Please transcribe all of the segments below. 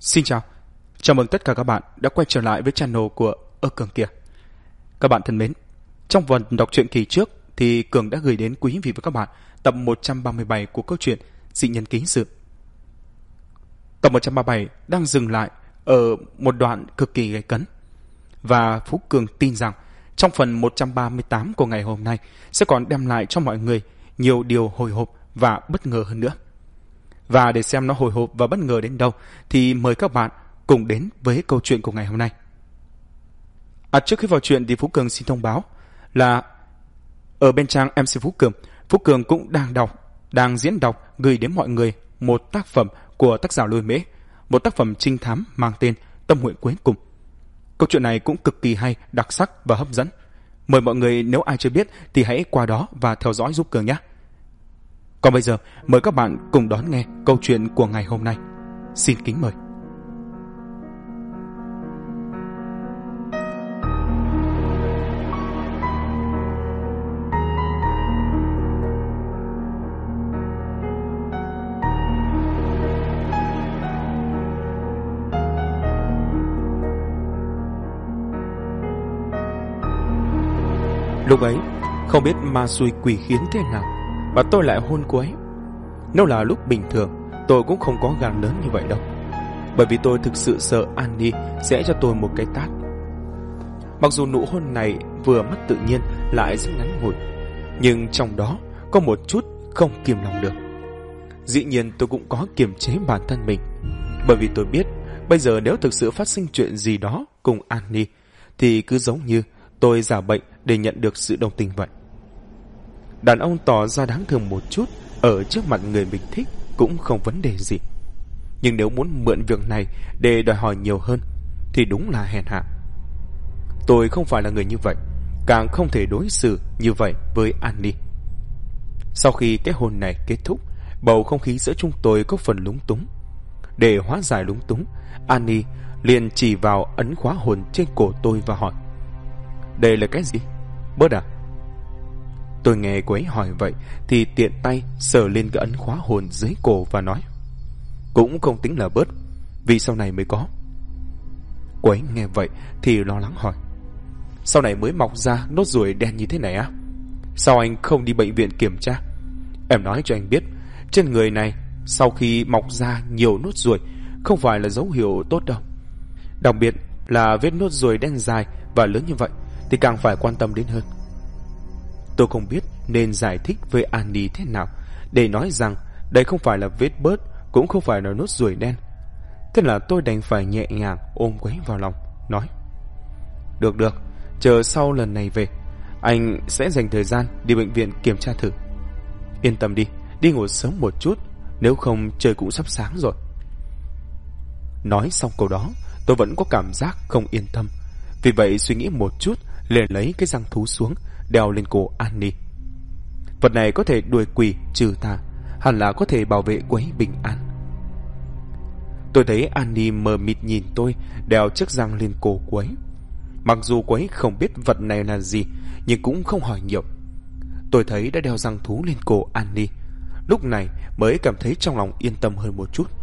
Xin chào, chào mừng tất cả các bạn đã quay trở lại với channel của Cường kia. Các bạn thân mến, trong phần đọc truyện kỳ trước thì Cường đã gửi đến quý vị và các bạn tập 137 của câu chuyện Dị Nhân Ký Sự. Tập 137 đang dừng lại ở một đoạn cực kỳ gay cấn. Và Phú Cường tin rằng trong phần 138 của ngày hôm nay sẽ còn đem lại cho mọi người nhiều điều hồi hộp và bất ngờ hơn nữa. Và để xem nó hồi hộp và bất ngờ đến đâu thì mời các bạn cùng đến với câu chuyện của ngày hôm nay. Trước khi vào chuyện thì Phú Cường xin thông báo là ở bên trang MC Phú Cường cũng đang diễn đọc gửi đến mọi người một tác phẩm của tác giả Lôi Mễ, một tác phẩm trinh thám mang tên Tâm Nguyện Cuối Cùng. Câu chuyện này cũng cực kỳ hay, đặc sắc và hấp dẫn. Mời mọi người nếu ai chưa biết thì hãy qua đó và theo dõi giúp Cường nhé. Còn bây giờ, mời các bạn cùng đón nghe câu chuyện của ngày hôm nay. Xin kính mời. Lúc ấy, không biết ma xui quỷ khiến thế nào và tôi lại hôn cô ấy. Nếu là lúc bình thường, tôi cũng không có gan lớn như vậy đâu, bởi vì tôi thực sự sợ Annie sẽ cho tôi một cái tát. Mặc dù nụ hôn này vừa mất tự nhiên lại rất ngắn ngủi, nhưng trong đó có một chút không kiềm lòng được. Dĩ nhiên tôi cũng có kiềm chế bản thân mình, bởi vì tôi biết bây giờ nếu thực sự phát sinh chuyện gì đó cùng Annie thì cứ giống như tôi giả bệnh để nhận được sự đồng tình vậy. Đàn ông tỏ ra đáng thương một chút ở trước mặt người mình thích cũng không vấn đề gì, nhưng nếu muốn mượn việc này để đòi hỏi nhiều hơn thì đúng là hèn hạ. Tôi không phải là người như vậy, càng không thể đối xử như vậy với Annie. Sau khi cái hôn này kết thúc, bầu không khí giữa chúng tôi có phần lúng túng. Để hóa giải lúng túng, Annie liền chỉ vào ấn khóa hồn trên cổ tôi và hỏi: "Đây là cái gì? Bớt à?" Tôi nghe cô ấy hỏi vậy thì tiện tay sờ lên cái ấn khóa hồn dưới cổ và nói: "Cũng không tính là bớt, vì sau này mới có." Cô ấy nghe vậy thì lo lắng hỏi: "Sau này mới mọc ra nốt ruồi đen như thế này á? Sao anh không đi bệnh viện kiểm tra? Em nói cho anh biết, trên người này sau khi mọc ra nhiều nốt ruồi không phải là dấu hiệu tốt đâu. Đặc biệt là vết nốt ruồi đen dài và lớn như vậy thì càng phải quan tâm đến hơn." Tôi không biết nên giải thích với Annie thế nào để nói rằng đây không phải là vết bớt, cũng không phải là nốt ruồi đen. Thế là tôi đành phải nhẹ nhàng ôm cô ấy vào lòng, nói: Được, chờ sau lần này về, anh sẽ dành thời gian đi bệnh viện kiểm tra thử. Yên tâm đi ngủ sớm một chút, nếu không trời cũng sắp sáng rồi." Nói xong câu đó, tôi vẫn có cảm giác không yên tâm. Vì vậy suy nghĩ một chút, liền lấy cái răng thú xuống, đeo lên cổ Annie. Vật này có thể đuổi quỷ trừ tà, hẳn là có thể bảo vệ cô ấy bình an. Tôi thấy Annie mờ mịt nhìn tôi đeo chiếc răng lên cổ cô ấy. Mặc dù cô ấy không biết vật này là gì, nhưng cũng không hỏi nhiều. Tôi thấy đã đeo răng thú lên cổ Annie, lúc này mới cảm thấy trong lòng yên tâm hơn một chút.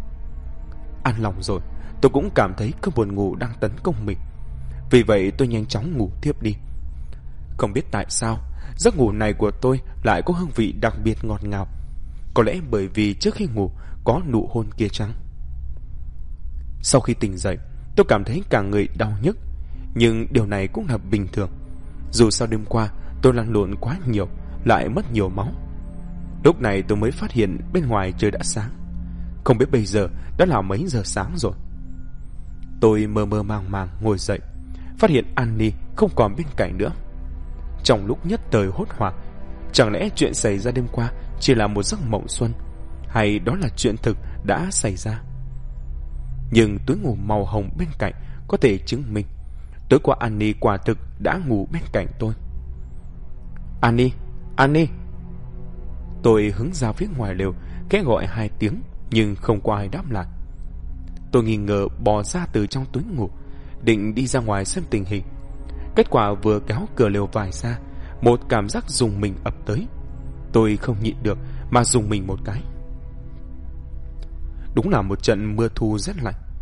An lòng rồi, tôi cũng cảm thấy cơn buồn ngủ đang tấn công mình. Vì vậy tôi nhanh chóng ngủ tiếp đi. Không biết tại sao giấc ngủ này của tôi lại có hương vị đặc biệt ngọt ngào. Có lẽ bởi vì trước khi ngủ có nụ hôn kia chăng? Sau khi tỉnh dậy, tôi cảm thấy cả người đau nhức, nhưng điều này cũng là bình thường. Dù sao đêm qua tôi lăn lộn quá nhiều, lại mất nhiều máu. Lúc này tôi mới phát hiện bên ngoài trời đã sáng. Không biết bây giờ đã là mấy giờ sáng rồi. Tôi mơ mơ màng màng ngồi dậy, phát hiện Annie không còn bên cạnh nữa. Trong lúc nhất thời hốt hoảng, chẳng lẽ chuyện xảy ra đêm qua chỉ là một giấc mộng xuân, hay đó là chuyện thực đã xảy ra? Nhưng túi ngủ màu hồng bên cạnh có thể chứng minh tối qua Annie quả thực đã ngủ bên cạnh tôi. Annie. Tôi hướng ra phía ngoài lều, khẽ gọi 2 tiếng nhưng không có ai đáp lại. Tôi nghi ngờ bò ra từ trong túi ngủ, định đi ra ngoài xem tình hình. Kết quả vừa kéo cửa lều vải ra, một cảm giác rùng mình ập tới. Tôi không nhịn được mà rùng mình một cái. Đúng là một trận mưa thu rất lạnh.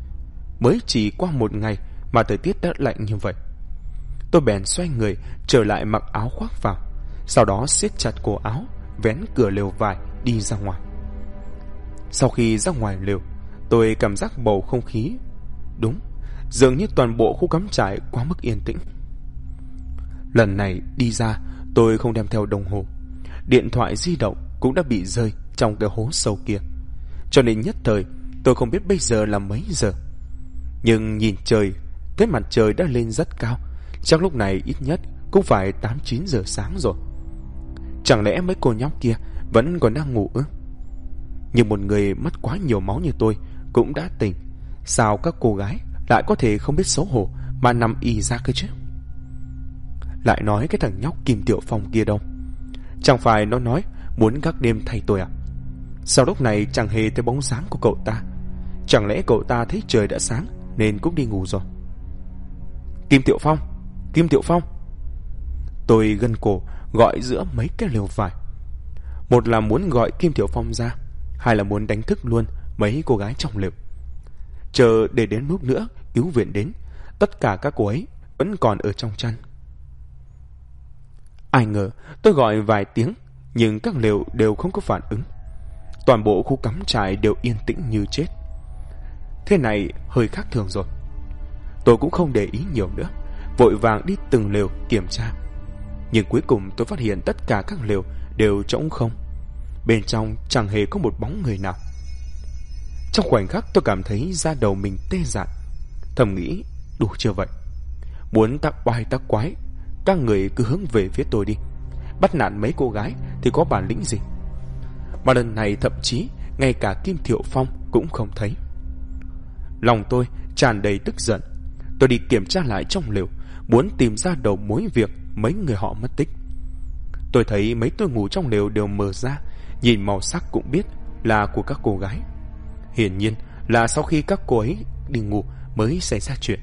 mới chỉ qua một ngày mà thời tiết đã lạnh như vậy. Tôi bèn xoay người trở lại mặc áo khoác vào, sau đó siết chặt cổ áo, vén cửa lều vải đi ra ngoài. Sau khi ra ngoài lều, tôi cảm giác bầu không khí đúng, dường như toàn bộ khu cắm trại quá mức yên tĩnh. Lần này đi ra, tôi không đem theo đồng hồ. Điện thoại di động cũng đã bị rơi trong cái hố sâu kia, cho nên nhất thời tôi không biết bây giờ là mấy giờ. Nhưng nhìn trời, thấy mặt trời đã lên rất cao, chắc lúc này ít nhất cũng phải 8-9 giờ sáng rồi. Chẳng lẽ mấy cô nhóc kia vẫn còn đang ngủ ư? Nhưng một người mất quá nhiều máu như tôi cũng đã tỉnh, sao các cô gái lại có thể không biết xấu hổ mà nằm y ra cơ chứ? Lại nói cái thằng nhóc Kim Tiểu Phong kia đâu? Chẳng phải nó nói muốn gác đêm thay tôi à? Sao lúc này chẳng hề thấy bóng dáng của cậu ta? Chẳng lẽ cậu ta thấy trời đã sáng nên cũng đi ngủ rồi? Kim Tiểu Phong! Kim Tiểu Phong! Tôi gân cổ gọi giữa mấy cái lều vải. Một là muốn gọi Kim Tiểu Phong ra, hai là muốn đánh thức luôn mấy cô gái trong lều. Chờ để đến lúc nữa cứu viện đến, tất cả các cô ấy vẫn còn ở trong chăn. Ai ngờ tôi gọi vài tiếng, nhưng các lều đều không có phản ứng. Toàn bộ khu cắm trại đều yên tĩnh như chết. Thế này hơi khác thường rồi. Tôi cũng không để ý nhiều nữa, vội vàng đi từng lều kiểm tra. Nhưng cuối cùng tôi phát hiện tất cả các lều đều trống không. Bên trong chẳng hề có một bóng người nào. Trong khoảnh khắc tôi cảm thấy da đầu mình tê dại, thầm nghĩ đủ chưa vậy? Muốn tác oai tác quái, các người cứ hướng về phía tôi đi. Bắt nạt mấy cô gái thì có bản lĩnh gì? Mà lần này thậm chí ngay cả Kim Thiệu Phong cũng không thấy. Lòng tôi tràn đầy tức giận. Tôi đi kiểm tra lại trong lều, muốn tìm ra đầu mối việc mấy người họ mất tích. Tôi thấy mấy tôi ngủ trong lều đều mở ra, nhìn màu sắc cũng biết là của các cô gái. Hiển nhiên là sau khi các cô ấy đi ngủ mới xảy ra chuyện.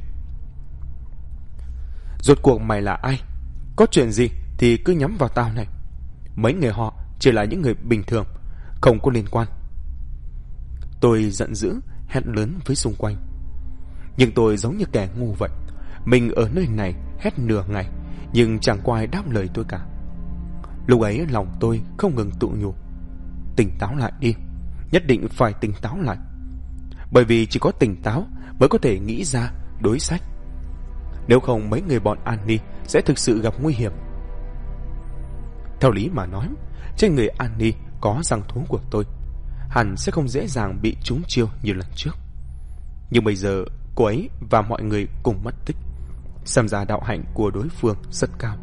Rốt cuộc mày là ai? Có chuyện gì thì cứ nhắm vào tao này. Mấy người họ chỉ là những người bình thường, không có liên quan. Tôi giận dữ hét lớn với xung quanh. Nhưng tôi giống như kẻ ngu vậy. Mình ở nơi này hét nửa ngày, nhưng chẳng có ai đáp lời tôi cả. Lúc ấy lòng tôi không ngừng tự nhủ, tỉnh táo lại đi, nhất định phải tỉnh táo lại. Bởi vì chỉ có tỉnh táo mới có thể nghĩ ra đối sách. Nếu không mấy người bọn Annie sẽ thực sự gặp nguy hiểm. Theo lý mà nói, trên người Annie có răng thú của tôi, hẳn sẽ không dễ dàng bị trúng chiêu như lần trước. Nhưng bây giờ cô ấy và mọi người cùng mất tích, xem ra đạo hạnh của đối phương rất cao.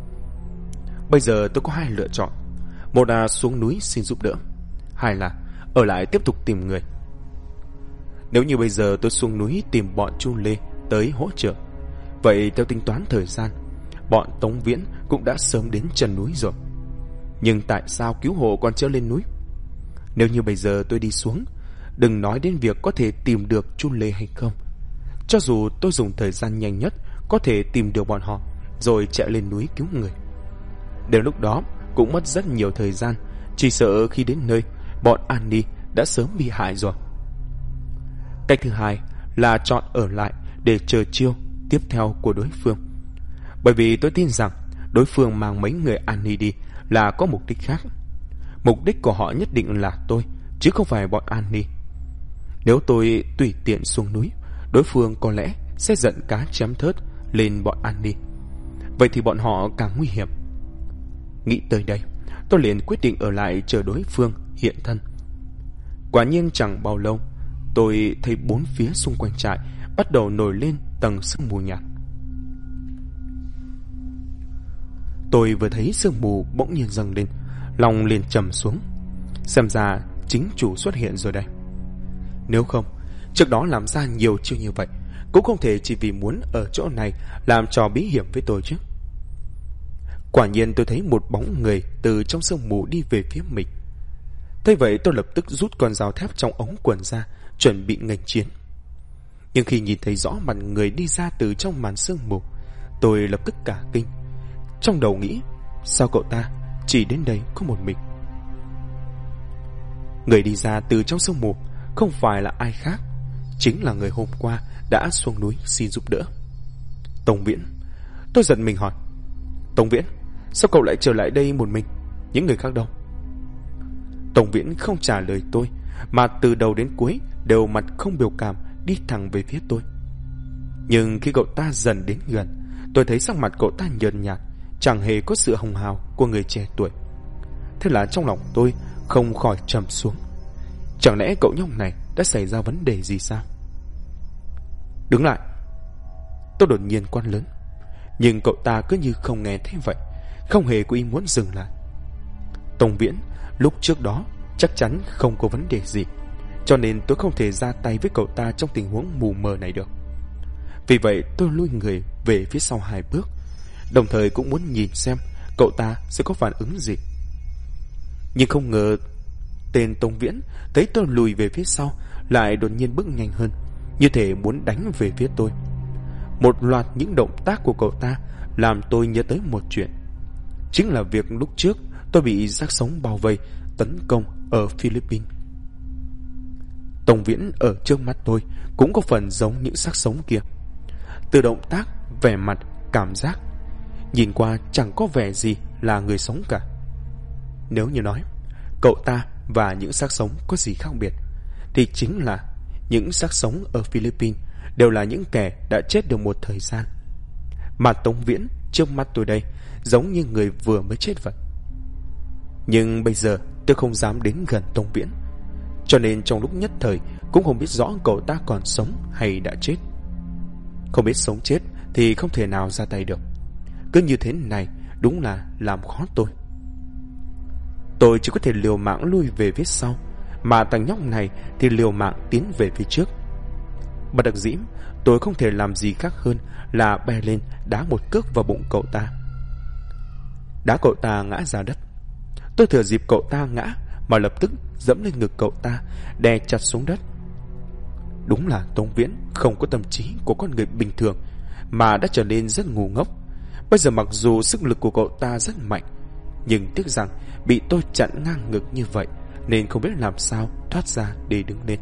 Bây giờ tôi có hai lựa chọn. Một là xuống núi xin giúp đỡ, hai là ở lại tiếp tục tìm người. Nếu như bây giờ tôi xuống núi tìm bọn Chu Lê tới hỗ trợ, vậy theo tính toán thời gian, bọn Tống Viễn cũng đã sớm đến chân núi rồi. Nhưng tại sao cứu hộ còn chưa lên núi? Nếu như bây giờ tôi đi xuống, đừng nói đến việc có thể tìm được Chu Lê hay không. Cho dù tôi dùng thời gian nhanh nhất có thể tìm được bọn họ, rồi chạy lên núi cứu người, đến lúc đó cũng mất rất nhiều thời gian. Chỉ sợ khi đến nơi, bọn Annie đã sớm bị hại rồi. Cách thứ hai là chọn ở lại để chờ chiêu tiếp theo của đối phương. Bởi vì tôi tin rằng đối phương mang mấy người Annie đi là có mục đích khác. Mục đích của họ nhất định là tôi, chứ không phải bọn Annie. Nếu tôi tùy tiện xuống núi, đối phương có lẽ sẽ giận cá chém thớt lên bọn Annie. Vậy thì bọn họ càng nguy hiểm. Nghĩ tới đây, tôi liền quyết định ở lại chờ đối phương hiện thân. Quả nhiên chẳng bao lâu, tôi thấy bốn phía xung quanh trại bắt đầu nổi lên tầng sương mù nhạt. Tôi vừa thấy sương mù bỗng nhiên dâng lên, lòng liền trầm xuống. Xem ra chính chủ xuất hiện rồi đây. Nếu không, trước đó làm ra nhiều chiêu như vậy cũng không thể chỉ vì muốn ở chỗ này làm trò bí hiểm với tôi chứ. Quả nhiên tôi thấy một bóng người từ trong sương mù đi về phía mình. Thế vậy tôi lập tức rút con dao thép trong ống quần ra, chuẩn bị nghênh chiến. Nhưng khi nhìn thấy rõ mặt người đi ra từ trong màn sương mù, tôi lập tức cả kinh. Trong đầu nghĩ, sao cậu ta chỉ đến đây có một mình? Người đi ra từ trong sương mù không phải là ai khác, chính là người hôm qua đã xuống núi xin giúp đỡ. Tống Viễn. Tôi giật mình hỏi, Tống Viễn, sao cậu lại trở lại đây một mình? Những người khác đâu? Tống Viễn không trả lời tôi, mà từ đầu đến cuối đều mặt không biểu cảm đi thẳng về phía tôi. Nhưng khi cậu ta dần đến gần, tôi thấy sắc mặt cậu ta nhợt nhạt, chẳng hề có sự hồng hào của người trẻ tuổi. Thế là trong lòng tôi không khỏi trầm xuống. Chẳng lẽ cậu nhóc này đã xảy ra vấn đề gì sao? Đứng lại! Tôi đột nhiên quát lớn. Nhưng cậu ta cứ như không nghe thấy vậy, không hề có ý muốn dừng lại. Tống Viễn lúc trước đó chắc chắn không có vấn đề gì, cho nên tôi không thể ra tay với cậu ta trong tình huống mù mờ này được. Vì vậy tôi lui người về phía sau 2 bước, đồng thời cũng muốn nhìn xem cậu ta sẽ có phản ứng gì. Nhưng không ngờ tên Tống Viễn thấy tôi lùi về phía sau lại đột nhiên bước nhanh hơn, như thể muốn đánh về phía tôi. Một loạt những động tác của cậu ta làm tôi nhớ tới một chuyện, chính là việc lúc trước tôi bị xác sống bao vây tấn công ở Philippines. Tống Viễn ở trước mắt tôi cũng có phần giống những xác sống kia. Từ động tác, vẻ mặt, cảm giác, nhìn qua chẳng có vẻ gì là người sống cả. Nếu như nói cậu ta và những xác sống có gì khác biệt, thì chính là những xác sống ở Philippines đều là những kẻ đã chết được một thời gian, mà Tống Viễn trước mắt tôi đây giống như người vừa mới chết vậy. Nhưng bây giờ tôi không dám đến gần Tống Viễn, cho nên trong lúc nhất thời cũng không biết rõ cậu ta còn sống hay đã chết. Không biết sống chết thì không thể nào ra tay được. Cứ như thế này đúng là làm khó tôi. Tôi chỉ có thể liều mạng lui về phía sau, mà thằng nhóc này thì liều mạng tiến về phía trước. Bất đắc dĩ, tôi không thể làm gì khác hơn là bè lên đá một cước vào bụng cậu ta. Đá cậu ta ngã ra đất. Tôi thừa dịp cậu ta ngã mà lập tức dẫm lên ngực cậu ta, đè chặt xuống đất. Đúng là Tống Viễn không có tâm trí của con người bình thường, mà đã trở nên rất ngu ngốc. Bây giờ mặc dù sức lực của cậu ta rất mạnh, nhưng tiếc rằng bị tôi chặn ngang ngực như vậy, nên không biết làm sao thoát ra để đứng lên.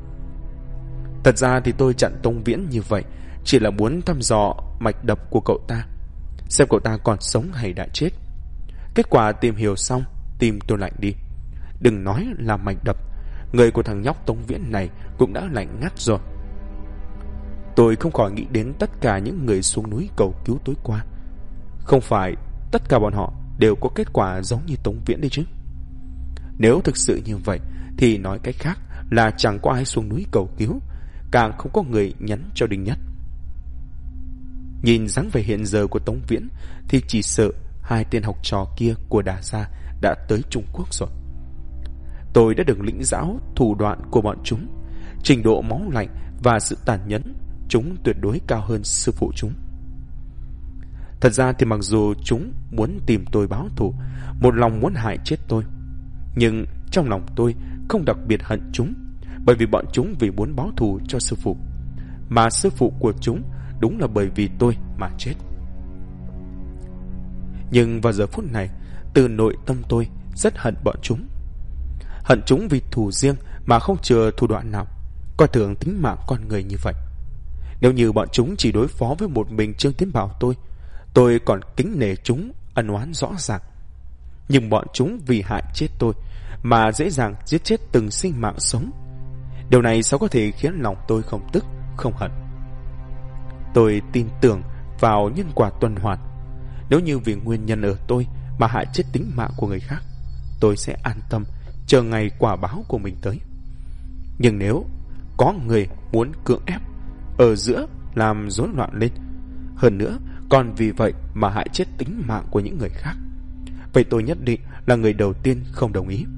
Thật ra thì tôi chặn Tống Viễn như vậy chỉ là muốn thăm dò mạch đập của cậu ta, xem cậu ta còn sống hay đã chết. Kết quả tìm hiểu xong, tim tôi lạnh đi. Đừng nói là mạch đập, người của thằng nhóc Tống Viễn này cũng đã lạnh ngắt rồi. Tôi không khỏi nghĩ đến tất cả những người xuống núi cầu cứu tối qua. Không phải tất cả bọn họ đều có kết quả giống như Tống Viễn đấy chứ? Nếu thực sự như vậy thì nói cách khác là chẳng có ai xuống núi cầu cứu, càng không có người nhắn cho Đinh Nhất. Nhìn dáng vẻ hiện giờ của Tống Viễn thì chỉ sợ 2 tên học trò kia của Đà Gia đã tới Trung Quốc rồi. Tôi đã được lĩnh giáo thủ đoạn của bọn chúng, trình độ máu lạnh và sự tàn nhẫn chúng tuyệt đối cao hơn sư phụ chúng. Thật ra thì mặc dù chúng muốn tìm tôi báo thù, một lòng muốn hại chết tôi, nhưng trong lòng tôi không đặc biệt hận chúng, bởi vì bọn chúng vì muốn báo thù cho sư phụ, mà sư phụ của chúng đúng là bởi vì tôi mà chết. Nhưng vào giờ phút này, từ nội tâm tôi rất hận bọn chúng. Hận chúng vì thù riêng mà không chừa thủ đoạn nào, coi thường tính mạng con người như vậy. Nếu như bọn chúng chỉ đối phó với một mình Trương Tiến Bảo tôi còn kính nể chúng ân oán rõ ràng. Nhưng bọn chúng vì hại chết tôi mà dễ dàng giết chết từng sinh mạng sống. Điều này sao có thể khiến lòng tôi không tức, không hận? Tôi tin tưởng vào nhân quả tuần hoàn. Nếu như vì nguyên nhân ở tôi mà hại chết tính mạng của người khác, tôi sẽ an tâm chờ ngày quả báo của mình tới. Nhưng nếu có người muốn cưỡng ép ở giữa làm rối loạn lên, hơn nữa còn vì vậy mà hại chết tính mạng của những người khác, vậy tôi nhất định là người đầu tiên không đồng ý.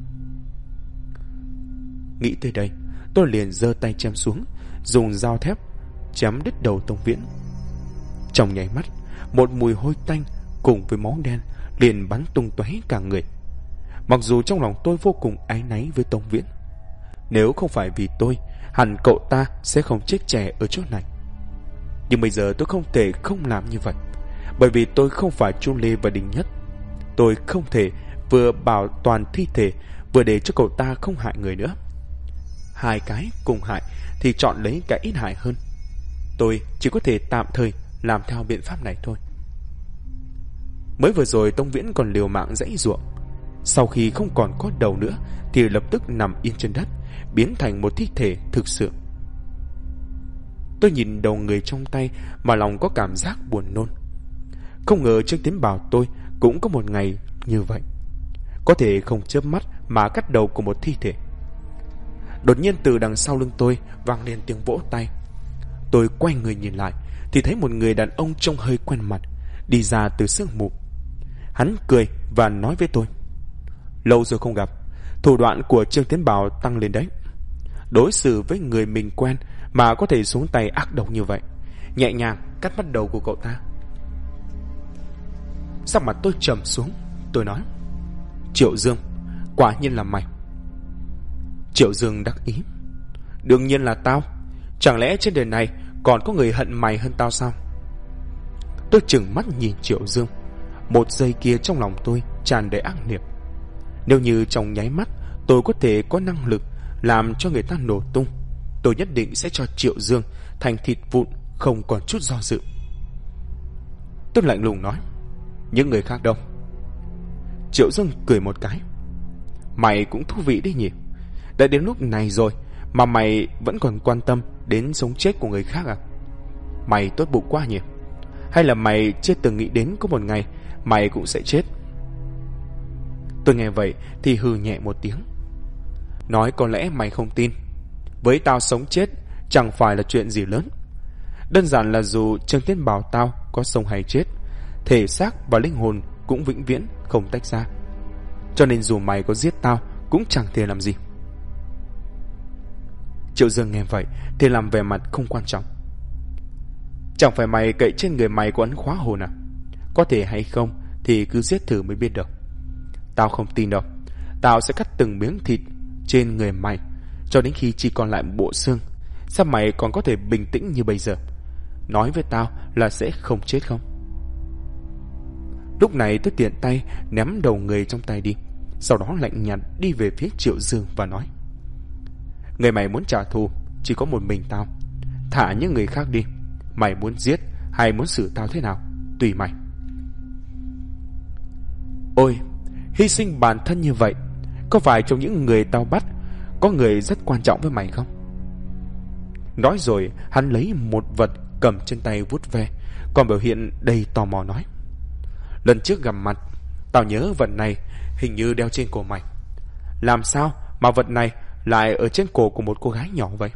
Nghĩ tới đây, tôi liền giơ tay chém xuống, dùng dao thép chém đứt đầu Tống Viễn. Trong nháy mắt, một mùi hôi tanh cùng với máu đen liền bắn tung tóe cả người. Mặc dù trong lòng tôi vô cùng áy náy với Tống Viễn, nếu không phải vì tôi, hẳn cậu ta sẽ không chết trẻ ở chỗ này. Nhưng bây giờ tôi không thể không làm như vậy, bởi vì tôi không phải Chu Lê và Đinh Nhất. Tôi không thể vừa bảo toàn thi thể, vừa để cho cậu ta không hại người nữa. Hai cái cùng hại thì chọn lấy cái ít hại hơn. Tôi chỉ có thể tạm thời làm theo biện pháp này thôi. Mới vừa rồi Tông Viễn còn liều mạng giãy giụa, sau khi không còn có đầu nữa thì lập tức nằm yên trên đất, biến thành một thi thể thực sự. Tôi nhìn đầu người trong tay mà lòng có cảm giác buồn nôn. Không ngờ Trương Tiến bảo tôi cũng có một ngày như vậy, có thể không chớp mắt mà cắt đầu của một thi thể. Đột nhiên từ đằng sau lưng tôi vang lên tiếng vỗ tay. Tôi quay người nhìn lại thì thấy một người đàn ông trông hơi quen mặt đi ra từ sương mù. Hắn cười và nói với tôi: lâu rồi không gặp, thủ đoạn của Trương Tiến Bảo tăng lên đấy. Đối xử với người mình quen mà có thể xuống tay ác độc như vậy, nhẹ nhàng cắt mất đầu của cậu ta. Sắc mặt tôi trầm xuống, tôi nói: Triệu Dương, quả nhiên là mày. Triệu Dương đắc ý: đương nhiên là tao, chẳng lẽ trên đời này còn có người hận mày hơn tao sao? Tôi trừng mắt nhìn Triệu Dương. Một giây kia trong lòng tôi tràn đầy ác niệm. Nếu như trong nháy mắt tôi có thể có năng lực làm cho người ta nổ tung, tôi nhất định sẽ cho Triệu Dương thành thịt vụn, không còn chút do dự. Tôi lạnh lùng nói: những người khác đâu? Triệu Dương cười một cái: mày cũng thú vị đấy nhỉ, đã đến lúc này rồi mà mày vẫn còn quan tâm đến sống chết của người khác à? Mày tốt bụng quá nhỉ. Hay là mày chưa từng nghĩ đến có một ngày mày cũng sẽ chết? Tôi nghe vậy thì hừ nhẹ một tiếng, nói: có lẽ mày không tin, với tao sống chết chẳng phải là chuyện gì lớn. Đơn giản là dù Trương Tiến bảo tao có sống hay chết, thể xác và linh hồn cũng vĩnh viễn không tách ra, cho nên dù mày có giết tao cũng chẳng thể làm gì. Triệu Dương nghe vậy thì làm vẻ mặt không quan trọng: chẳng phải mày cậy trên người mày có ấn khóa hồn à? Có thể hay không thì cứ giết thử mới biết được. Tao không tin đâu. Tao sẽ cắt từng miếng thịt trên người mày cho đến khi chỉ còn lại bộ xương. Sao mày còn có thể bình tĩnh như bây giờ? Nói với tao là sẽ không chết không? Lúc này tôi tiện tay ném đầu người trong tay đi, sau đó lạnh nhạt đi về phía Triệu Dương và nói: người mày muốn trả thù chỉ có một mình tao, thả những người khác đi. Mày muốn giết hay muốn xử tao thế nào tùy mày. Ôi, hy sinh bản thân như vậy, có phải trong những người tao bắt có người rất quan trọng với mày không? Nói rồi hắn lấy một vật cầm trên tay vuốt ve, còn biểu hiện đầy tò mò nói: lần trước gặp mặt tao nhớ vật này hình như đeo trên cổ mày. Làm sao mà vật này lại ở trên cổ của một cô gái nhỏ vậy?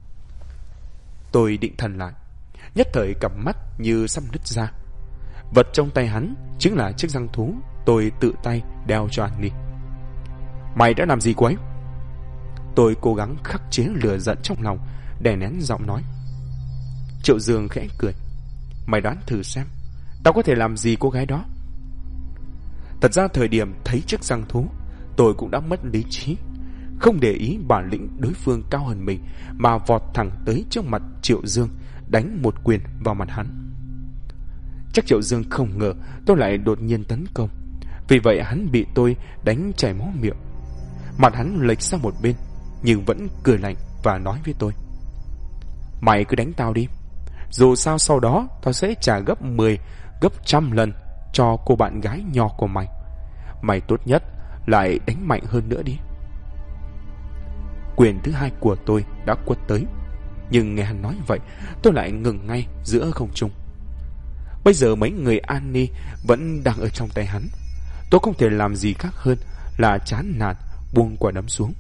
Tôi định thần lại, nhất thời cặp mắt như sắp nứt ra. Vật trong tay hắn chính là chiếc răng thú tôi tự tay đeo cho Annie. Mày đã làm gì cô ấy? Tôi cố gắng khắc chế lửa giận trong lòng, đè nén giọng nói. Triệu Dương khẽ cười: mày đoán thử xem, tao có thể làm gì cô gái đó? Thật ra thời điểm thấy chiếc răng thú, tôi cũng đã mất lý trí, không để ý bản lĩnh đối phương cao hơn mình mà vọt thẳng tới trước mặt Triệu Dương, đánh một quyền vào mặt hắn. Chắc Triệu Dương không ngờ tôi lại đột nhiên tấn công, vì vậy hắn bị tôi đánh chảy máu miệng. Mặt hắn lệch sang một bên nhưng vẫn cười lạnh và nói với tôi: mày cứ đánh tao đi, dù sao sau đó tao sẽ trả gấp 10, gấp 100 lần cho cô bạn gái nhỏ của mày. Mày tốt nhất lại đánh mạnh hơn nữa đi. Quyền thứ hai của tôi đã quất tới, nhưng nghe hắn nói vậy tôi lại ngừng ngay giữa không trung. Bây giờ mấy người Annie vẫn đang ở trong tay hắn. Tôi không thể làm gì khác hơn là chán nản buông quả đấm xuống,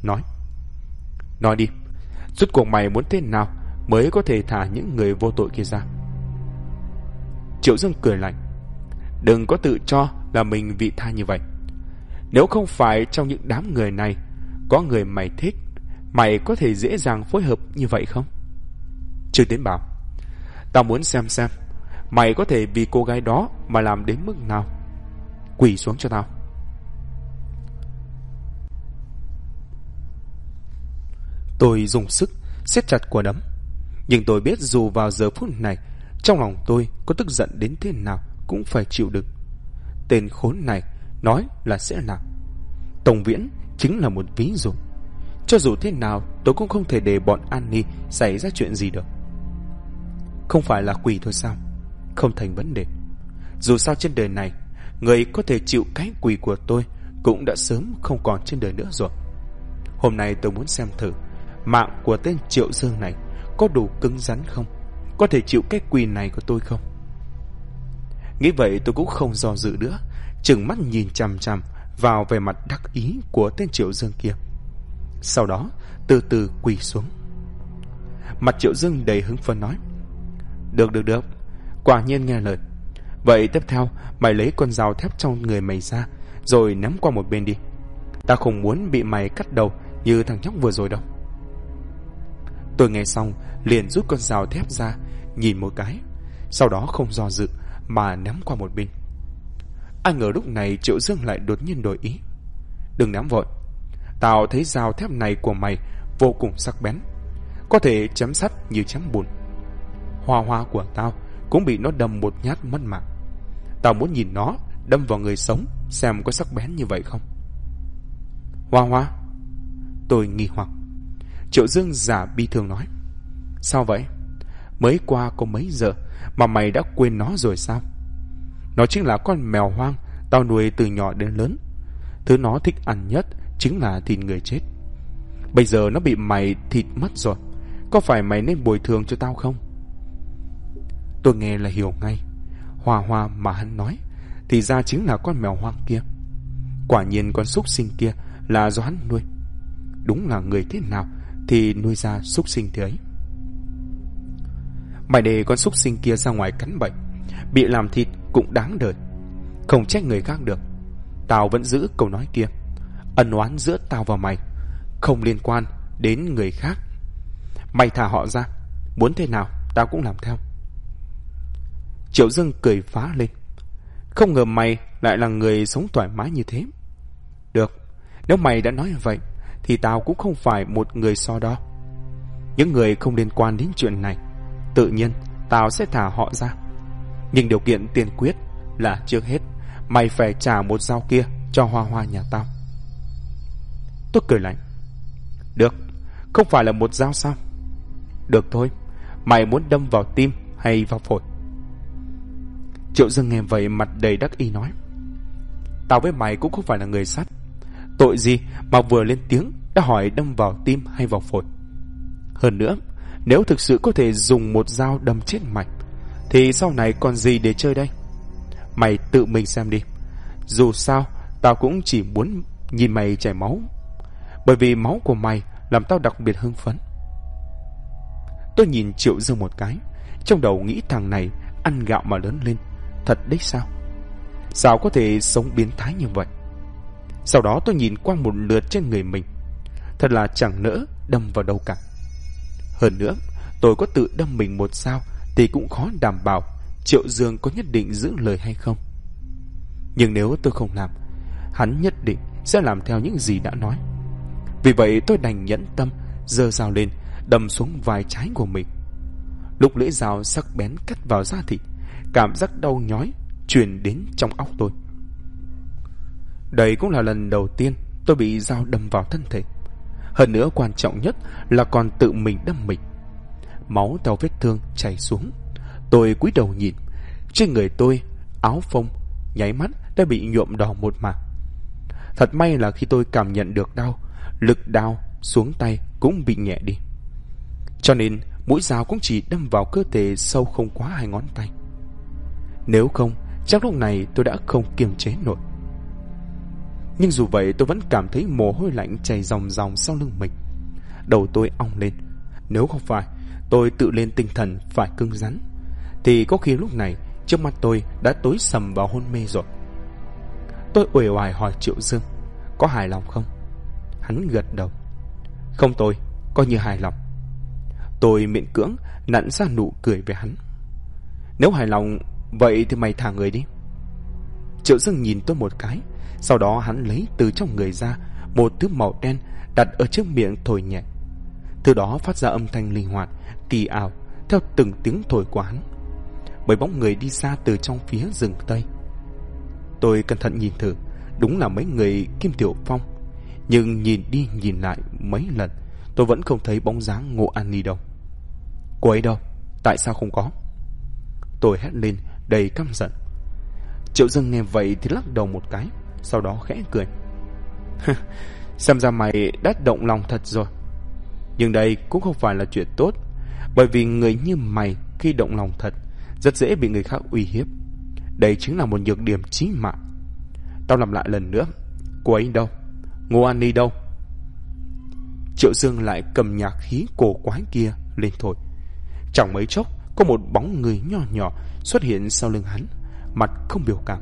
nói đi, rốt cuộc mày muốn thế nào mới có thể thả những người vô tội kia ra? Triệu Dương cười lạnh: đừng có tự cho là mình vị tha như vậy. Nếu không phải trong những đám người này có người mày thích, mày có thể dễ dàng phối hợp như vậy không? Trương Tiến bảo: tao muốn xem mày có thể vì cô gái đó mà làm đến mức nào. Quỳ xuống cho tao. Tôi dùng sức siết chặt quả đấm, nhưng tôi biết dù vào giờ phút này trong lòng tôi có tức giận đến thế nào cũng phải chịu đựng. Tên khốn này nói là sẽ làm. Tông Viễn chính là một ví dụ. Cho dù thế nào tôi cũng không thể để bọn Annie xảy ra chuyện gì được. không phải là quỷ thôi sao? Không thành vấn đề. Dù sao trên đời này, người có thể chịu cái quỷ của tôi cũng đã sớm không còn trên đời nữa rồi. Hôm nay tôi muốn xem thử mạng của tên Triệu Dương này có đủ cứng rắn không, có thể chịu cái quỷ này của tôi không. Nghĩ vậy tôi cũng không do dự nữa, trừng mắt nhìn chằm chằm vào vẻ mặt đắc ý của tên Triệu Dương kia. Sau đó từ từ quỳ xuống. Mặt Triệu Dương đầy hứng phấn nói: Được, quả nhiên nghe lời. Vậy tiếp theo mày lấy con dao thép trong người mày ra, rồi ném qua một bên đi. Ta không muốn bị mày cắt đầu như thằng nhóc vừa rồi đâu. Tôi nghe xong liền rút con dao thép ra, nhìn một cái, sau đó không do dự mà ném qua một bên. Ai ngờ lúc này Triệu Dương lại đột nhiên đổi ý: Đừng ném vội. Tao thấy dao thép này của mày vô cùng sắc bén, có thể chém sắt như chém bùn. Hoa hoa của tao cũng bị nó đâm một nhát mất mạng. Tao muốn nhìn nó đâm vào người sống xem có sắc bén như vậy không. Hoa hoa? Tôi nghi hoặc. Triệu Dương giả bi thương nói: Sao vậy? Mới qua có mấy giờ mà mày đã quên nó rồi sao? Nó chính là con mèo hoang tao nuôi từ nhỏ đến lớn. Thứ nó thích ăn nhất chính là thịt người chết. Bây giờ nó bị mày thịt mất rồi, có phải mày nên bồi thường cho tao không? Tôi nghe là hiểu ngay. Hoa hoa mà hắn nói thì ra chính là con mèo hoang kia. Quả nhiên con súc sinh kia là do hắn nuôi. Đúng là người thế nào thì nuôi ra súc sinh thế ấy. Mày để con súc sinh kia ra ngoài cắn bệnh, bị làm thịt cũng đáng đời. Không trách người khác được. Tao vẫn giữ câu nói kia: ân oán giữa tao và mày không liên quan đến người khác. Mày thả họ ra, muốn thế nào tao cũng làm theo. Triệu Dương cười phá lên: Không ngờ mày lại là người sống thoải mái như thế. Được, nếu mày đã nói như vậy thì tao cũng không phải một người so đo. Những người không liên quan đến chuyện này, tự nhiên tao sẽ thả họ ra. Nhưng điều kiện tiên quyết là trước hết mày phải trả một dao kia cho Hoa Hoa nhà tao. Tôi cười lạnh: Được, không phải là một dao sao? Được thôi, mày muốn đâm vào tim hay vào phổi? Triệu Dương nghe vậy mặt đầy đắc ý nói: Tao với mày cũng không phải là người sắt. Tội gì mà vừa lên tiếng đã hỏi đâm vào tim hay vào phổi? Hơn nữa, nếu thực sự có thể dùng một dao đâm chết mày thì sau này còn gì để chơi đây? Mày tự mình xem đi. Dù sao tao cũng chỉ muốn nhìn mày chảy máu, bởi vì máu của mày làm tao đặc biệt hưng phấn. Tôi nhìn Triệu Dương một cái, trong đầu nghĩ thằng này ăn gạo mà lớn lên. Thật đấy sao? Sao có thể sống biến thái như vậy? Sau đó tôi nhìn qua một lượt trên người mình, thật là chẳng nỡ đâm vào đâu cả. Hơn nữa, tôi có tự đâm mình một dao thì cũng khó đảm bảo Triệu Dương có nhất định giữ lời hay không. Nhưng nếu tôi không làm, hắn nhất định sẽ làm theo những gì đã nói. Vì vậy tôi đành nhẫn tâm giơ dao lên, đâm xuống vai trái của mình. Lúc lưỡi dao sắc bén cắt vào da thịt, cảm giác đau nhói truyền đến trong óc tôi. Đây cũng là lần đầu tiên tôi bị dao đâm vào thân thể. Hơn nữa quan trọng nhất là còn tự mình đâm mình. Máu theo vết thương chảy xuống. Tôi cúi đầu nhìn, trên người tôi áo phông nháy mắt đã bị nhuộm đỏ một mảng. Thật may là khi tôi cảm nhận được đau, lực đau xuống tay cũng bị nhẹ đi, cho nên mũi dao cũng chỉ đâm vào cơ thể sâu không quá 2 ngón tay. Nếu không, chắc lúc này tôi đã không kiềm chế nổi. Nhưng dù vậy tôi vẫn cảm thấy mồ hôi lạnh chảy ròng ròng sau lưng mình. Đầu tôi ong lên. Nếu không phải tôi tự lên tinh thần phải cứng rắn thì có khi lúc này trước mắt tôi đã tối sầm vào hôn mê rồi. Tôi uể oải hỏi Triệu Dương có hài lòng không. Hắn gật đầu: Không, tôi coi như hài lòng. Tôi miễn cưỡng nặn ra nụ cười với hắn: Nếu hài lòng vậy thì mày thả người đi. Triệu Dương nhìn tôi một cái, sau đó hắn lấy từ trong người ra một thứ màu đen đặt ở trước miệng thổi nhẹ. Thứ đó phát ra âm thanh linh hoạt, kỳ ảo theo từng tiếng thổi của hắn. Mấy bóng người đi xa từ trong phía rừng Tây. Tôi cẩn thận nhìn thử, đúng là mấy người Kim Tiểu Phong. Nhưng nhìn đi nhìn lại mấy lần, tôi vẫn không thấy bóng dáng Ngộ An Ni đâu. Cô ấy đâu? Tại sao không có? Tôi hét lên đầy căm giận. Triệu Dương nghe vậy thì lắc đầu một cái, sau đó khẽ cười. Xem ra mày đã động lòng thật rồi. Nhưng đây cũng không phải là chuyện tốt, bởi vì người như mày khi động lòng thật rất dễ bị người khác uy hiếp. Đây chính là một nhược điểm chí mạng. Tao làm lại lần nữa. Cô ấy đâu? Ngô An Ni đâu? Triệu Dương lại cầm nhạc khí cổ quái kia lên thổi. Chẳng mấy chốc có một bóng người nho nhỏ xuất hiện sau lưng hắn, mặt không biểu cảm.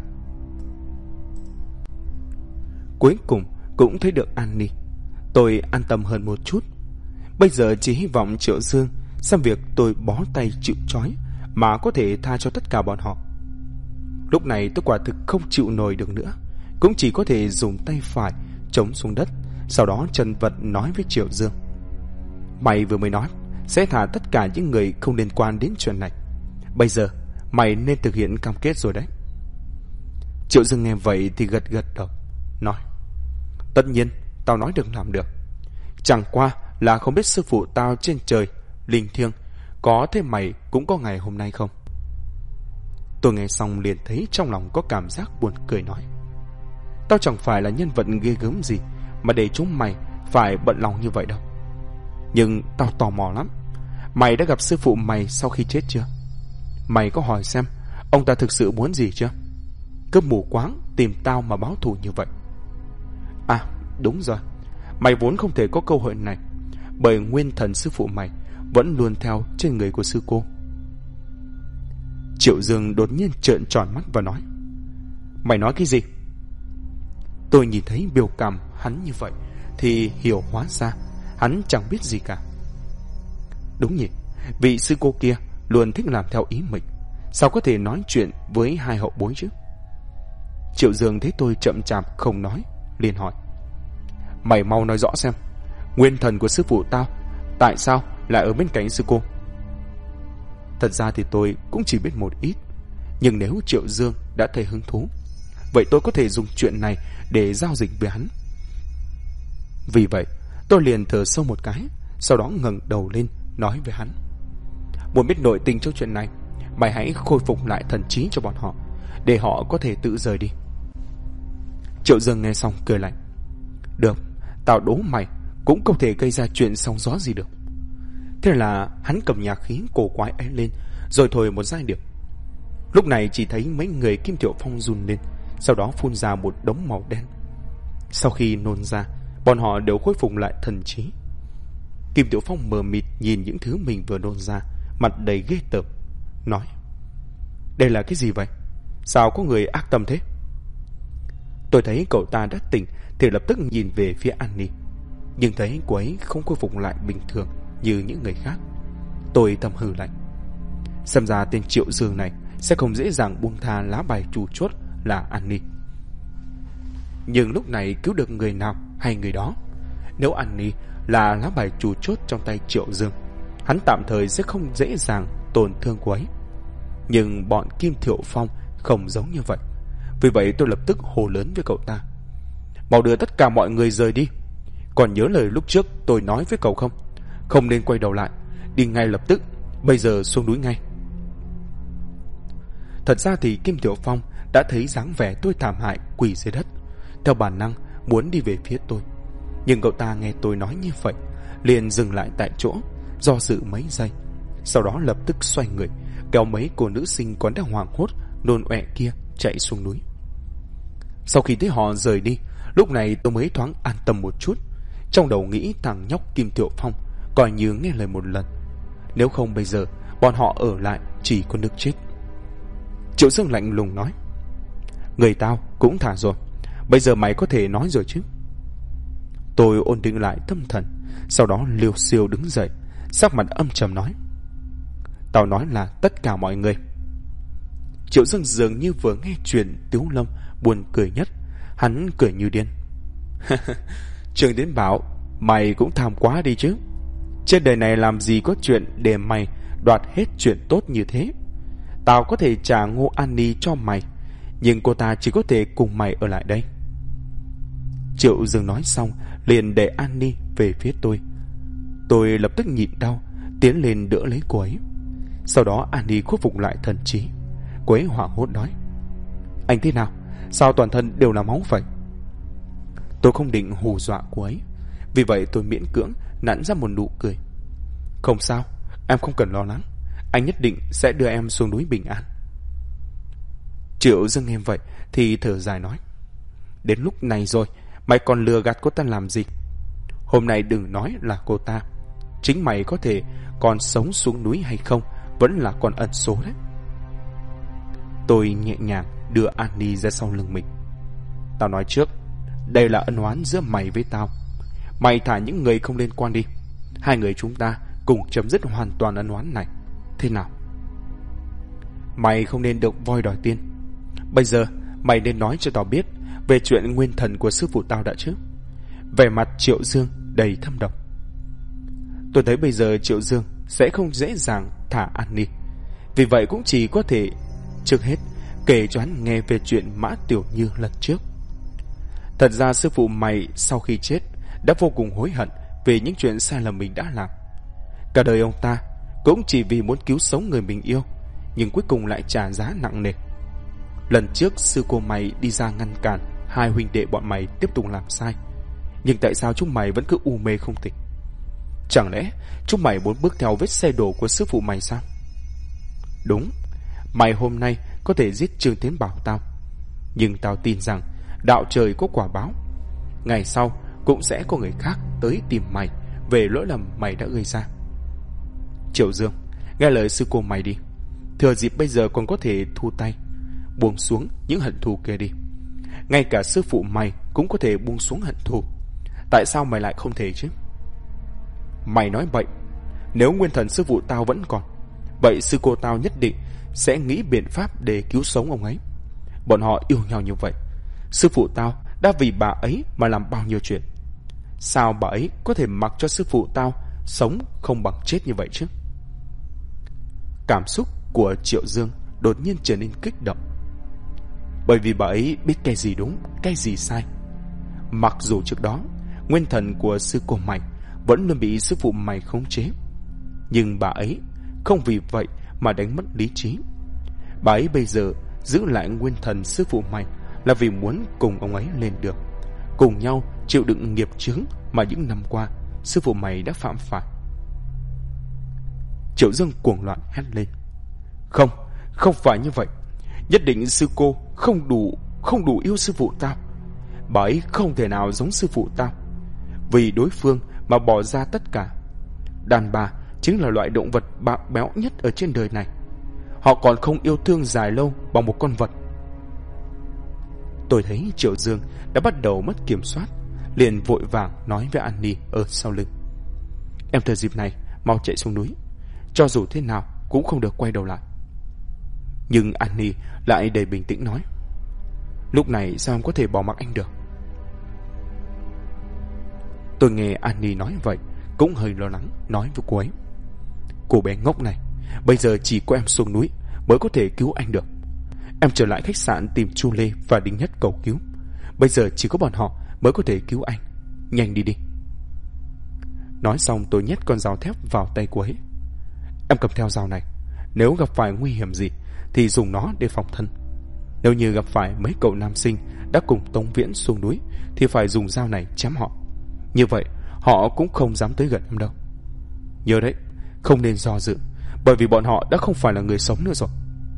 Cuối cùng cũng thấy được An Ni. Tôi an tâm hơn một chút. Bây giờ chỉ hy vọng Triệu Dương xem việc tôi bó tay chịu trói mà có thể tha cho tất cả bọn họ. Lúc này tôi quả thực không chịu nổi được nữa, cũng chỉ có thể dùng tay phải chống xuống đất, sau đó chần vật nói với Triệu Dương. Mày vừa mới nói sẽ thả tất cả những người không liên quan đến chuyện này. Bây giờ mày nên thực hiện cam kết rồi đấy. Triệu Dương nghe vậy thì gật gật đầu, nói: Tất nhiên tao nói được làm được. Chẳng qua là không biết sư phụ tao trên trời linh thiêng có thế mày cũng có ngày hôm nay không? Tôi nghe xong liền thấy trong lòng có cảm giác buồn cười, nói: Tao chẳng phải là nhân vật ghê gớm gì mà để chúng mày phải bận lòng như vậy đâu. Nhưng tao tò mò lắm. Mày đã gặp sư phụ mày sau khi chết chưa? Mày có hỏi xem ông ta thực sự muốn gì chưa? Cứ mù quáng tìm tao mà báo thù như vậy. À đúng rồi, mày vốn không thể có cơ hội này, bởi nguyên thần sư phụ mày vẫn luôn theo trên người của sư cô. Triệu Dương đột nhiên trợn tròn mắt và nói: Mày nói cái gì? Tôi nhìn thấy biểu cảm hắn như vậy thì hiểu hóa ra hắn chẳng biết gì cả. Đúng nhỉ, vị sư cô kia luôn thích làm theo ý mình, sao có thể nói chuyện với hai hậu bối chứ? Triệu Dương thấy tôi chậm chạp không nói, liền hỏi: Mày mau nói rõ xem, nguyên thần của sư phụ tao tại sao lại ở bên cạnh sư cô? Thật ra thì tôi cũng chỉ biết một ít, nhưng nếu Triệu Dương đã thấy hứng thú, vậy tôi có thể dùng chuyện này để giao dịch với hắn. Vì vậy tôi liền thở sâu một cái, sau đó ngẩng đầu lên nói với hắn: Muốn biết nội tình trong chuyện này, mày hãy khôi phục lại thần trí cho bọn họ, để họ có thể tự rời đi. Triệu Dương nghe xong cười lạnh: Được, tao đố mày cũng không thể gây ra chuyện sóng gió gì được. Thế là hắn cầm nhạc khí cổ quái ấy lên, rồi thổi một giai điệu. Lúc này chỉ thấy mấy người Kim Thiệu Phong run lên, sau đó phun ra một đống màu đen. Sau khi nôn ra, bọn họ đều khôi phục lại thần trí. Kim Thiệu Phong mờ mịt nhìn những thứ mình vừa nôn ra, mặt đầy ghê tởm, nói: Đây là cái gì vậy? Sao có người ác tâm thế? Tôi thấy cậu ta đã tỉnh thì lập tức nhìn về phía An Ni, nhưng thấy cô ấy không khôi phục lại bình thường như những người khác. Tôi thầm hừ lạnh, xem ra tên Triệu Dương này sẽ không dễ dàng buông tha lá bài chủ chốt là An Ni. Nhưng lúc này cứu được người nào hay người đó. Nếu An Ni là lá bài chủ chốt trong tay Triệu Dương, hắn tạm thời sẽ không dễ dàng tổn thương cô ấy. Nhưng bọn Kim Thiệu Phong không giống như vậy. Vì vậy tôi lập tức hô lớn với cậu ta: Mau đưa tất cả mọi người rời đi. Còn nhớ lời lúc trước tôi nói với cậu không? Không nên quay đầu lại, đi ngay lập tức, bây giờ xuống núi ngay. Thật ra thì Kim Thiệu Phong đã thấy dáng vẻ tôi thảm hại quỳ dưới đất, theo bản năng muốn đi về phía tôi. Nhưng cậu ta nghe tôi nói như vậy, liền dừng lại tại chỗ, do dự mấy giây, sau đó lập tức xoay người, kéo mấy cô nữ sinh còn đang hoảng hốt nôn ọe kia chạy xuống núi. Sau khi thấy họ rời đi, lúc này tôi mới thoáng an tâm một chút. Trong đầu nghĩ thằng nhóc Kim Thiệu Phong coi như nghe lời một lần, nếu không bây giờ bọn họ ở lại chỉ có nước chết. Triệu Dương lạnh lùng nói: Người tao cũng thả rồi, bây giờ mày có thể nói rồi chứ? Tôi ổn định lại tâm thần, sau đó liều xiêu đứng dậy, sắc mặt âm trầm nói: Tao nói là tất cả mọi người. Triệu Dương dường như vừa nghe chuyện Tiếu Lâm buồn cười nhất, hắn cười như điên. Trường Tiến bảo, mày cũng tham quá đi chứ. Trên đời này làm gì có chuyện để mày đoạt hết chuyện tốt như thế. Tao có thể trả Ngô An Ni cho mày, nhưng cô ta chỉ có thể cùng mày ở lại đây. Triệu Dương nói xong liền để An Ni về phía tôi. Tôi lập tức nhịn đau tiến lên đỡ lấy cô ấy. Sau đó Annie khôi phục lại thần trí. Cô ấy hoảng hốt nói: Anh thế nào? Sao toàn thân đều là máu vậy? Tôi không định hù dọa cô ấy, vì vậy tôi miễn cưỡng nặn ra một nụ cười. Không sao, em không cần lo lắng. Anh nhất định sẽ đưa em xuống núi bình an. Triệu Dương nghe vậy thì thở dài nói: Đến lúc này rồi, mày còn lừa gạt cô ta làm gì? Hôm nay đừng nói là cô ta, chính mày có thể còn sống xuống núi hay không vẫn là còn ẩn số đấy. Tôi nhẹ nhàng đưa Annie ra sau lưng mình. Tao nói trước, đây là ân oán giữa mày với tao. Mày thả những người không liên quan đi. Hai người chúng ta cùng chấm dứt hoàn toàn ân oán này. Thế nào? Mày không nên được voi đòi tiên. Bây giờ mày nên nói cho tao biết về chuyện nguyên thần của sư phụ tao đã chứ. Vẻ mặt Triệu Dương đầy thâm độc. Tôi thấy bây giờ Triệu Dương sẽ không dễ dàng thả Annie, vì vậy cũng chỉ có thể trước hết kể cho hắn nghe về chuyện Mã Tiểu Như lần trước. Thật ra sư phụ mày sau khi chết đã vô cùng hối hận về những chuyện sai lầm mình đã làm. Cả đời ông ta cũng chỉ vì muốn cứu sống người mình yêu, nhưng cuối cùng lại trả giá nặng nề. Lần trước sư cô mày đi ra ngăn cản hai huynh đệ bọn mày tiếp tục làm sai, nhưng tại sao chúng mày vẫn cứ u mê không tỉnh? Chẳng lẽ chúng mày muốn bước theo vết xe đổ của sư phụ mày sao? Đúng, mày hôm nay có thể giết Trương Tiến Bảo tao, nhưng tao tin rằng đạo trời có quả báo. Ngày sau cũng sẽ có người khác tới tìm mày về lỗi lầm mày đã gây ra. Triệu Dương, nghe lời sư cô mày đi. Thừa dịp bây giờ còn có thể thu tay, buông xuống những hận thù kia đi. Ngay cả sư phụ mày cũng có thể buông xuống hận thù, tại sao mày lại không thể chứ? Mày nói bậy. Nếu nguyên thần sư phụ tao vẫn còn, vậy sư cô tao nhất định sẽ nghĩ biện pháp để cứu sống ông ấy. Bọn họ yêu nhau như vậy, sư phụ tao đã vì bà ấy mà làm bao nhiêu chuyện. Sao bà ấy có thể mặc cho sư phụ tao sống không bằng chết như vậy chứ? Cảm xúc của Triệu Dương đột nhiên trở nên kích động. Bởi vì bà ấy biết cái gì đúng, cái gì sai. Mặc dù trước đó nguyên thần của sư cô mày vẫn luôn bị sư phụ mày khống chế, nhưng bà ấy không vì vậy mà đánh mất lý trí. Bà ấy bây giờ giữ lại nguyên thần sư phụ mày là vì muốn cùng ông ấy lên được, cùng nhau chịu đựng nghiệp chướng mà những năm qua sư phụ mày đã phạm phải. Triệu Dương cuồng loạn hét lên: Không, không phải như vậy. Nhất định sư cô không đủ yêu sư phụ tao. Bà ấy không thể nào giống sư phụ tao, vì đối phương mà bỏ ra tất cả. Đàn bà chính là loại động vật bạo béo nhất ở trên đời này. Họ còn không yêu thương dài lâu bằng một con vật. Tôi thấy Triệu Dương đã bắt đầu mất kiểm soát, liền vội vàng nói với Annie ở sau lưng: Em thời dịp này mau chạy xuống núi, cho dù thế nào cũng không được quay đầu lại. Nhưng Annie lại đầy bình tĩnh nói: Lúc này sao em có thể bỏ mặc anh được? Tôi nghe Annie nói vậy cũng hơi lo lắng, nói với cô ấy: Cô bé ngốc này, bây giờ chỉ có em xuống núi mới có thể cứu anh được. Em trở lại khách sạn tìm Chu Lê và Đinh Nhất cầu cứu. Bây giờ chỉ có bọn họ mới có thể cứu anh. Nhanh đi đi. Nói xong tôi nhét con dao thép vào tay cô ấy. Em cầm theo dao này, nếu gặp phải nguy hiểm gì thì dùng nó để phòng thân. Nếu như gặp phải mấy cậu nam sinh đã cùng Tống Viễn xuống núi thì phải dùng dao này chém họ. Như vậy họ cũng không dám tới gần em đâu. Nhớ đấy, không nên do dự, bởi vì bọn họ đã không phải là người sống nữa rồi.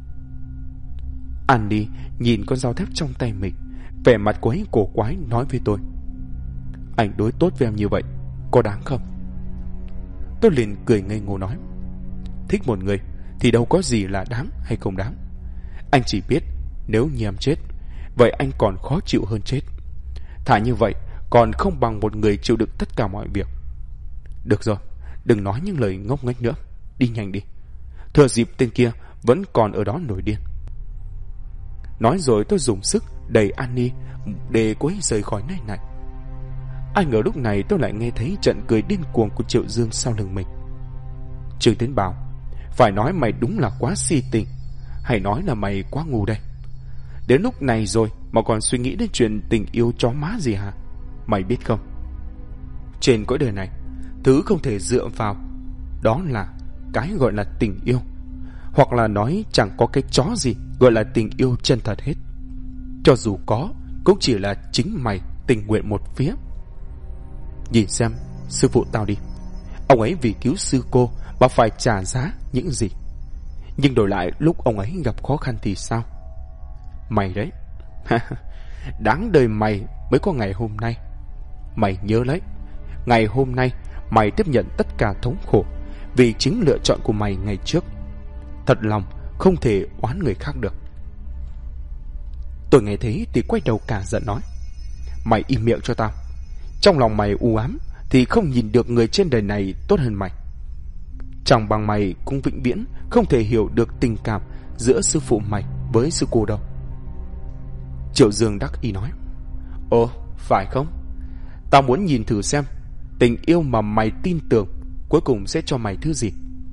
Andy nhìn con dao thép trong tay mình, vẻ mặt cô ấy cổ quái nói với tôi: Anh đối tốt với em như vậy có đáng không? Tôi liền cười ngây ngô nói: Thích một người thì đâu có gì là đáng hay không đáng. Anh chỉ biết nếu như em chết, vậy anh còn khó chịu hơn chết. Thà như vậy còn không bằng một người chịu đựng tất cả mọi việc. Được rồi, đừng nói những lời ngốc nghếch nữa, đi nhanh đi. Thừa dịp tên kia vẫn còn ở đó nổi điên. Nói rồi tôi dùng sức đẩy Annie để cô ấy rời khỏi nơi này. Ai ngờ lúc này tôi lại nghe thấy trận cười điên cuồng của Triệu Dương sau lưng mình. Trương Tiến Bảo, phải nói mày đúng là quá si tình, hay nói là mày quá ngu đây? Đến lúc này rồi mà còn suy nghĩ đến chuyện tình yêu chó má gì hả? Mày biết không, trên cõi đời này, thứ không thể dựa vào đó là cái gọi là tình yêu. Hoặc là nói chẳng có cái chó gì gọi là tình yêu chân thật hết. Cho dù có, cũng chỉ là chính mày tình nguyện một phía. Nhìn xem sư phụ tao đi, ông ấy vì cứu sư cô mà phải trả giá những gì, nhưng đổi lại lúc ông ấy gặp khó khăn thì sao? Mày đấy. Đáng đời mày mới có ngày hôm nay. Mày nhớ lấy, ngày hôm nay mày tiếp nhận tất cả thống khổ vì chính lựa chọn của mày ngày trước. Thật lòng không thể oán người khác được. Tôi nghe thế thì quay đầu cả giận nói: Mày im miệng cho tao. Trong lòng mày u ám thì không nhìn được người trên đời này tốt hơn mày. Chẳng bằng mày cũng vĩnh viễn không thể hiểu được tình cảm giữa sư phụ mày với sư cô đâu. Triệu Dương đắc ý nói: Ồ, phải không? Tao muốn nhìn thử xem tình yêu mà mày tin tưởng cuối cùng sẽ cho mày thứ gì.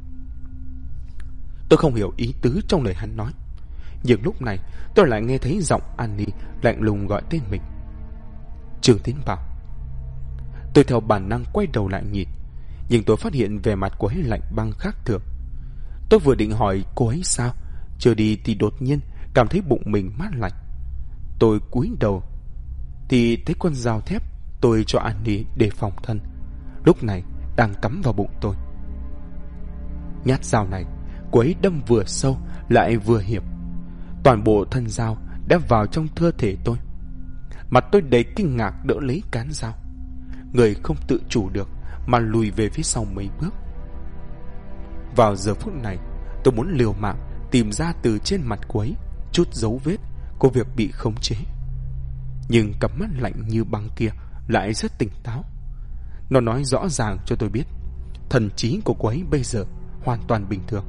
Tôi không hiểu ý tứ trong lời hắn nói, nhưng lúc này tôi lại nghe thấy giọng Annie lạnh lùng gọi tên mình: Trương Tiến Bảo. Tôi theo bản năng quay đầu lại nhìn, nhưng tôi phát hiện vẻ mặt cô ấy lạnh băng khác thường. Tôi vừa định hỏi cô ấy sao, chưa đi thì đột nhiên cảm thấy bụng mình mát lạnh. Tôi cúi đầu thì thấy con dao thép tôi cho Annie để phòng thân lúc này đang cắm vào bụng tôi. Nhát dao này cô ấy đâm vừa sâu lại vừa hiểm. Toàn bộ thân dao đã vào trong cơ thể tôi. Mặt tôi đầy kinh ngạc đỡ lấy cán dao, người không tự chủ được mà lùi về phía sau mấy bước. Vào giờ phút này, tôi muốn liều mạng tìm ra từ trên mặt cô ấy chút dấu vết của việc bị khống chế. Nhưng cặp mắt lạnh như băng kia lại rất tỉnh táo. Nó nói rõ ràng cho tôi biết thần trí của cô ấy bây giờ hoàn toàn bình thường.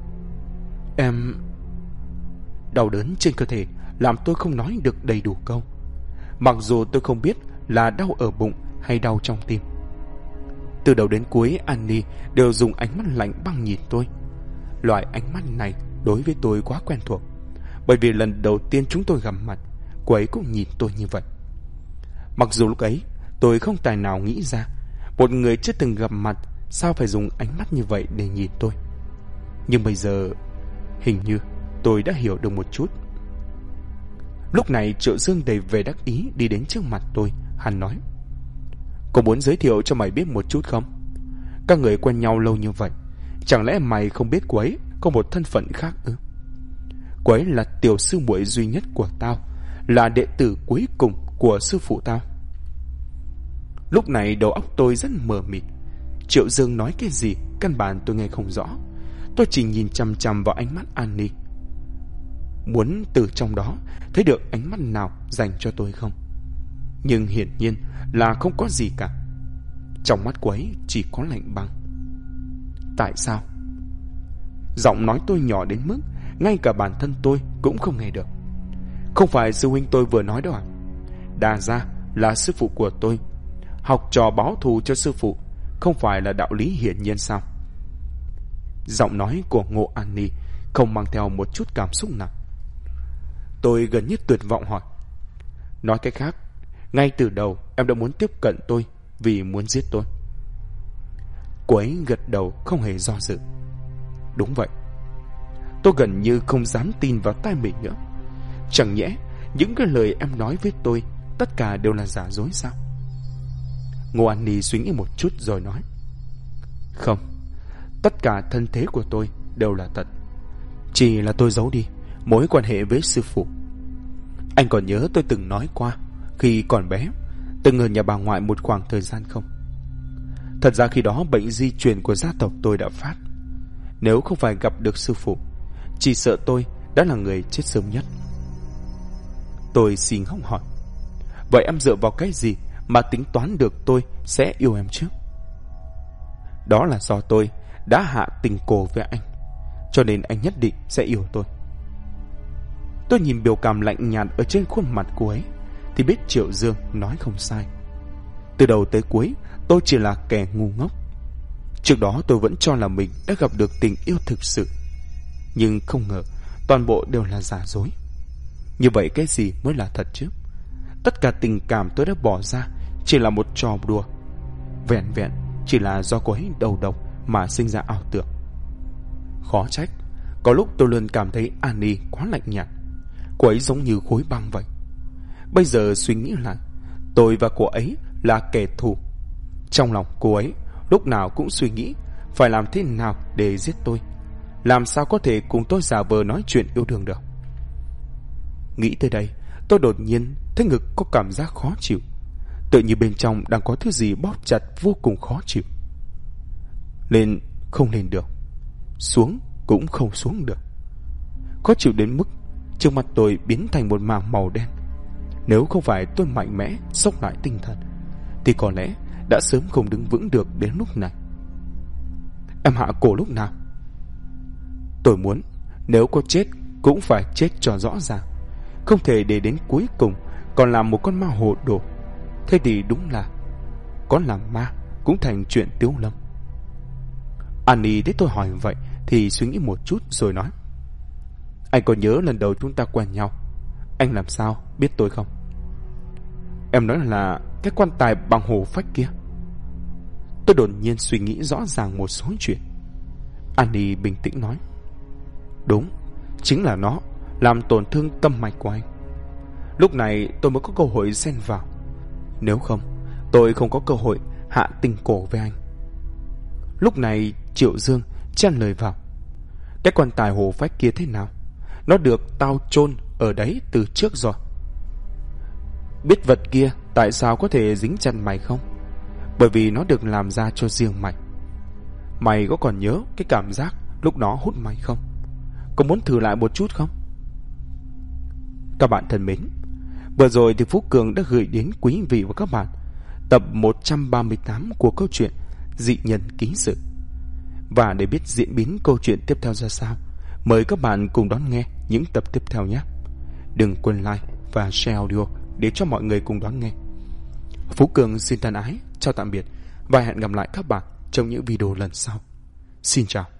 Em... Đau đớn trên cơ thể làm tôi không nói được đầy đủ câu, mặc dù tôi không biết là đau ở bụng hay đau trong tim. Từ đầu đến cuối Annie đều dùng ánh mắt lạnh băng nhìn tôi. Loại ánh mắt này đối với tôi quá quen thuộc, bởi vì lần đầu tiên chúng tôi gặp mặt, cô ấy cũng nhìn tôi như vậy. Mặc dù lúc ấy tôi không tài nào nghĩ ra một người chưa từng gặp mặt sao phải dùng ánh mắt như vậy để nhìn tôi, nhưng bây giờ hình như tôi đã hiểu được một chút. Lúc này Triệu Dương đầy vẻ đắc ý đi đến trước mặt tôi. Hắn nói: Có muốn giới thiệu cho mày biết một chút không? Các người quen nhau lâu như vậy, chẳng lẽ mày không biết cô ấy có một thân phận khác ư? Cô ấy là tiểu sư muội duy nhất của tao, là đệ tử cuối cùng của sư phụ tao. Lúc này đầu óc tôi rất mờ mịt. Triệu Dương nói cái gì căn bản tôi nghe không rõ. Tôi chỉ nhìn chằm chằm vào ánh mắt Annie, muốn từ trong đó thấy được ánh mắt nào dành cho tôi không. Nhưng hiển nhiên là không có gì cả. Trong mắt cô ấy chỉ có lạnh băng. Tại sao? Giọng nói tôi nhỏ đến mức ngay cả bản thân tôi cũng không nghe được. Không phải sư huynh tôi vừa nói đâu à? Đà ra là sư phụ của tôi. Học trò báo thù cho sư phụ không phải là đạo lý hiển nhiên sao? Giọng nói của Ngô Annie không mang theo một chút cảm xúc nào. Tôi gần như tuyệt vọng hỏi: Nói cách khác, ngay từ đầu em đã muốn tiếp cận tôi vì muốn giết tôi? Cô ấy gật đầu không hề do dự. Đúng vậy. Tôi gần như không dám tin vào tai mình nữa. Chẳng nhẽ những cái lời em nói với tôi tất cả đều là giả dối sao? Ngô Annie suy nghĩ một chút rồi nói: Không, tất cả thân thế của tôi đều là thật. Chỉ là tôi giấu đi mối quan hệ với sư phụ. Anh còn nhớ tôi từng nói qua khi còn bé từng ở nhà bà ngoại một khoảng thời gian không? Thật ra khi đó bệnh di truyền của gia tộc tôi đã phát. Nếu không phải gặp được sư phụ, chỉ sợ tôi đã là người chết sớm nhất. Tôi xin hông hỏi: Vậy em dựa vào cái gì mà tính toán được tôi sẽ yêu em trước? Đó là do tôi đã hạ tình cổ với anh, cho nên anh nhất định sẽ yêu tôi. Tôi nhìn biểu cảm lạnh nhạt ở trên khuôn mặt cô ấy thì biết Triệu Dương nói không sai. Từ đầu tới cuối tôi chỉ là kẻ ngu ngốc. Trước đó tôi vẫn cho là mình đã gặp được tình yêu thực sự, nhưng không ngờ toàn bộ đều là giả dối. Như vậy cái gì mới là thật chứ? Tất cả tình cảm tôi đã bỏ ra chỉ là một trò đùa, vẹn vẹn chỉ là do cô ấy đầu độc mà sinh ra ảo tưởng. Khó trách Có lúc tôi luôn cảm thấy Annie quá lạnh nhạt. Cô ấy giống như khối băng vậy. Bây giờ suy nghĩ lại, tôi và cô ấy là kẻ thù. Trong lòng cô ấy lúc nào cũng suy nghĩ phải làm thế nào để giết tôi. Làm sao có thể cùng tôi giả vờ nói chuyện yêu đương được. Nghĩ tới đây, tôi đột nhiên thấy ngực có cảm giác khó chịu, tự như bên trong đang có thứ gì bóp chặt vô cùng khó chịu. Lên không lên được, xuống cũng không xuống được. Khó chịu đến mức trước mặt tôi biến thành một mảng màu đen. Nếu không phải tôi mạnh mẽ xốc lại tinh thần thì có lẽ đã sớm không đứng vững được đến lúc này. Em hạ cổ lúc nào? Tôi muốn nếu có chết cũng phải chết cho rõ ràng, không thể để đến cuối cùng còn làm một con ma hồ đồ. Thế thì đúng là có làm ma cũng thành chuyện Tiếu Lâm. Annie thấy tôi hỏi vậy thì suy nghĩ một chút rồi nói: Anh có nhớ lần đầu chúng ta quen nhau, anh làm sao biết tôi không? Em nói là cái quan tài bằng hổ phách kia. Tôi đột nhiên suy nghĩ rõ ràng một số chuyện. Annie bình tĩnh nói: Đúng, chính là nó làm tổn thương tâm mạch của anh. Lúc này tôi mới có cơ hội xen vào. Nếu không, tôi không có cơ hội hạ tình cổ với anh. Lúc này Triệu Dương chen lời vào: Cái quan tài hổ phách kia thế nào? Nó được tao chôn ở đấy từ trước rồi. Biết vật kia tại sao có thể dính chân mày không? Bởi vì nó được làm ra cho riêng mày. Mày có còn nhớ cái cảm giác lúc nó hút mày không? Có muốn thử lại một chút không? Các bạn thân mến, vừa rồi thì Phú Cường đã gửi đến quý vị và các bạn tập 138 của câu chuyện Dị Nhân Ký Sự. Và để biết diễn biến câu chuyện tiếp theo ra sao, mời các bạn cùng đón nghe những tập tiếp theo nhé. Đừng quên like và share audio để cho mọi người cùng đón nghe. Phú Cường xin thân ái chào tạm biệt và hẹn gặp lại các bạn trong những video lần sau. Xin chào.